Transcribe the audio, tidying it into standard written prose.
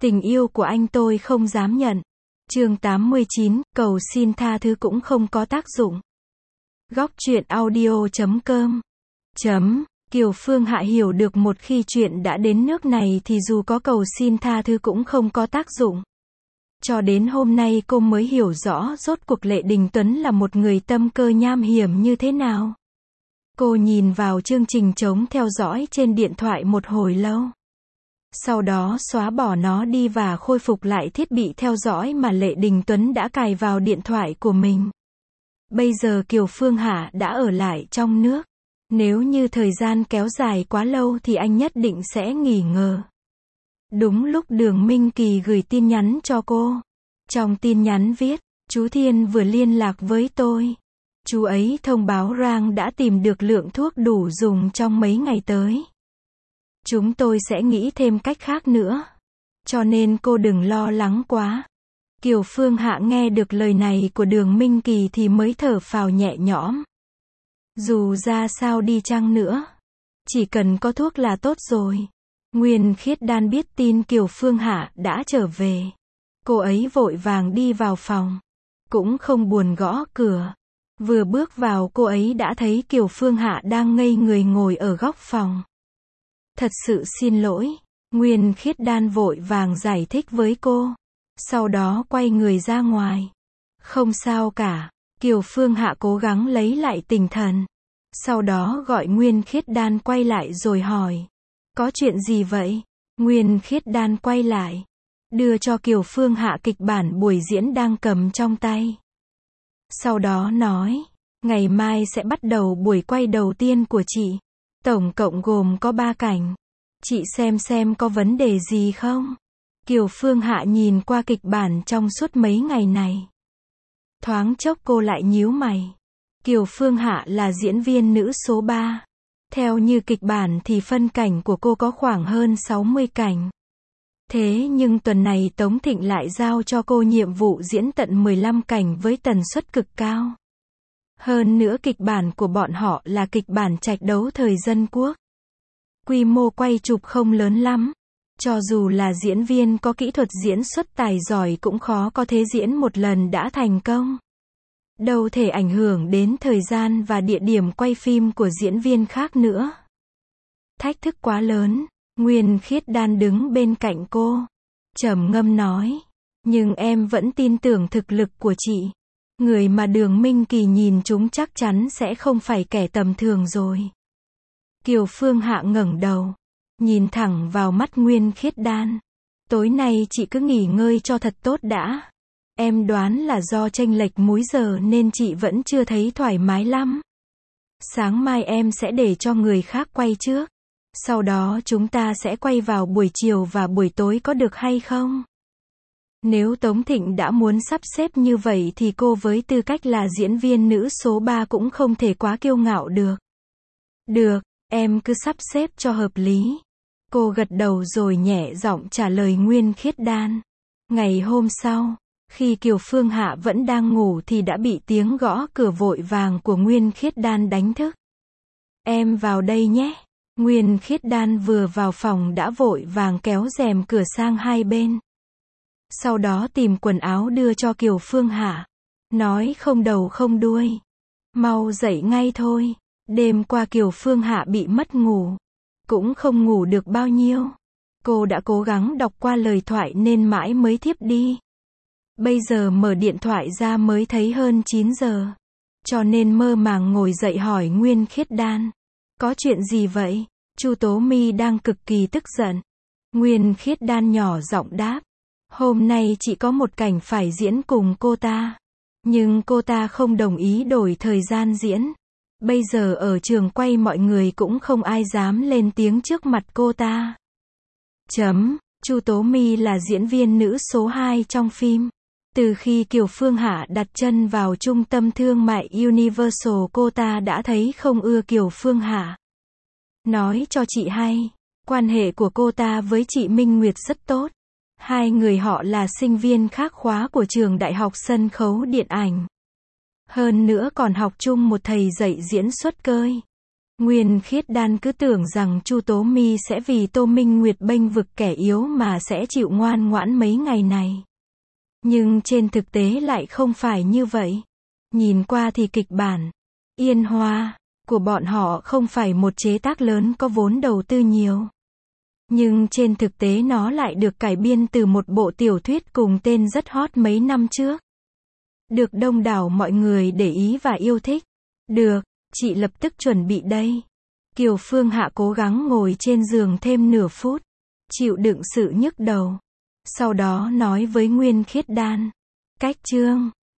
Tình yêu của anh tôi không dám nhận. Chương 89, cầu xin tha thứ cũng không có tác dụng. Góc truyện audio.com Kiều Phương Hạ hiểu được một khi chuyện đã đến nước này thì dù có cầu xin tha thứ cũng không có tác dụng. Cho đến hôm nay cô mới hiểu rõ rốt cuộc Lệ Đình Tuấn là một người tâm cơ nham hiểm như thế nào. Cô nhìn vào chương trình trống theo dõi trên điện thoại một hồi lâu. Sau đó xóa bỏ nó đi và khôi phục lại thiết bị theo dõi mà Lệ Đình Tuấn đã cài vào điện thoại của mình. Bây giờ Kiều Phương Hạ đã ở lại trong nước. Nếu như thời gian kéo dài quá lâu thì anh nhất định sẽ nghỉ ngơi. Đúng lúc Đường Minh Kỳ gửi tin nhắn cho cô. Trong tin nhắn viết, chú Thiên vừa liên lạc với tôi. Chú ấy thông báo rằng đã tìm được lượng thuốc đủ dùng trong mấy ngày tới. Chúng tôi sẽ nghĩ thêm cách khác nữa. Cho nên cô đừng lo lắng quá. Kiều Phương Hạ nghe được lời này của Đường Minh Kỳ thì mới thở phào nhẹ nhõm. Dù ra sao đi chăng nữa, chỉ cần có thuốc là tốt rồi. Nguyên Khiết Đan biết tin Kiều Phương Hạ đã trở về. Cô ấy vội vàng đi vào phòng. Cũng không buồn gõ cửa. Vừa bước vào cô ấy đã thấy Kiều Phương Hạ đang ngây người ngồi ở góc phòng. Thật sự xin lỗi. Nguyên Khiết Đan vội vàng giải thích với cô. Sau đó quay người ra ngoài. Không sao cả. Kiều Phương Hạ cố gắng lấy lại tinh thần. Sau đó gọi Nguyên Khiết Đan quay lại rồi hỏi. Có chuyện gì vậy? Nguyên Khiết Đan quay lại. Đưa cho Kiều Phương Hạ kịch bản buổi diễn đang cầm trong tay. Sau đó nói. Ngày mai sẽ bắt đầu buổi quay đầu tiên của chị. Tổng cộng gồm có 3 cảnh. Chị xem có vấn đề gì không? Kiều Phương Hạ nhìn qua kịch bản trong suốt mấy ngày này. Thoáng chốc cô lại nhíu mày. Kiều Phương Hạ là diễn viên nữ số 3. Theo như kịch bản thì phân cảnh của cô có khoảng hơn 60 cảnh. Thế nhưng tuần này Tống Thịnh lại giao cho cô nhiệm vụ diễn tận 15 cảnh với tần suất cực cao. Hơn nữa kịch bản của bọn họ là kịch bản trạch đấu thời dân quốc. Quy mô quay chụp không lớn lắm. Cho dù là diễn viên có kỹ thuật diễn xuất tài giỏi cũng khó có thể diễn một lần đã thành công. Đâu thể ảnh hưởng đến thời gian và địa điểm quay phim của diễn viên khác nữa. Thách thức quá lớn. Nguyên Khiết Đan đứng bên cạnh cô. Trầm ngâm nói. Nhưng em vẫn tin tưởng thực lực của chị. Người mà Đường Minh Kỳ nhìn chúng chắc chắn sẽ không phải kẻ tầm thường rồi. Kiều Phương Hạ ngẩng đầu. Nhìn thẳng vào mắt Nguyên Khiết Đan. Tối nay chị cứ nghỉ ngơi cho thật tốt đã. Em đoán là do chênh lệch múi giờ nên chị vẫn chưa thấy thoải mái lắm. Sáng mai em sẽ để cho người khác quay trước. Sau đó chúng ta sẽ quay vào buổi chiều và buổi tối có được hay không? Nếu Tống Thịnh đã muốn sắp xếp như vậy thì cô với tư cách là diễn viên nữ số 3 cũng không thể quá kiêu ngạo được. Được, em cứ sắp xếp cho hợp lý. Cô gật đầu rồi nhẹ giọng trả lời Nguyên Khiết Đan. Ngày hôm sau, khi Kiều Phương Hạ vẫn đang ngủ thì đã bị tiếng gõ cửa vội vàng của Nguyên Khiết Đan đánh thức. Em vào đây nhé. Nguyên Khiết Đan vừa vào phòng đã vội vàng kéo rèm cửa sang hai bên. Sau đó tìm quần áo đưa cho Kiều Phương Hạ. Nói không đầu không đuôi. Mau dậy ngay thôi. Đêm qua Kiều Phương Hạ bị mất ngủ. Cũng không ngủ được bao nhiêu. Cô đã cố gắng đọc qua lời thoại nên mãi mới thiếp đi. Bây giờ mở điện thoại ra mới thấy hơn 9 giờ. Cho nên mơ màng ngồi dậy hỏi Nguyên Khiết Đan. Có chuyện gì vậy? Chu Tố My đang cực kỳ tức giận. Nguyên Khiết Đan nhỏ giọng đáp. Hôm nay chị có một cảnh phải diễn cùng cô ta. Nhưng cô ta không đồng ý đổi thời gian diễn. Bây giờ ở trường quay mọi người cũng không ai dám lên tiếng trước mặt cô ta. Chu Tố My là diễn viên nữ số 2 trong phim. Từ khi Kiều Phương Hạ đặt chân vào trung tâm thương mại Universal cô ta đã thấy không ưa Kiều Phương Hạ. Nói cho chị hay, quan hệ của cô ta với chị Minh Nguyệt rất tốt. Hai người họ là sinh viên khác khóa của trường Đại học Sân khấu Điện ảnh. Hơn nữa còn học chung một thầy dạy diễn xuất cơi. Nguyên Khiết Đan cứ tưởng rằng Chu Tố My sẽ vì Tô Minh Nguyệt bênh vực kẻ yếu mà sẽ chịu ngoan ngoãn mấy ngày này. Nhưng trên thực tế lại không phải như vậy. Nhìn qua thì kịch bản Yên Hoa của bọn họ không phải một chế tác lớn có vốn đầu tư nhiều. Nhưng trên thực tế nó lại được cải biên từ một bộ tiểu thuyết cùng tên rất hot mấy năm trước. Được đông đảo mọi người để ý và yêu thích. Được, chị lập tức chuẩn bị đây. Kiều Phương Hạ cố gắng ngồi trên giường thêm nửa phút. Chịu đựng sự nhức đầu. Sau đó nói với Nguyên Khiết Đan. Cách chương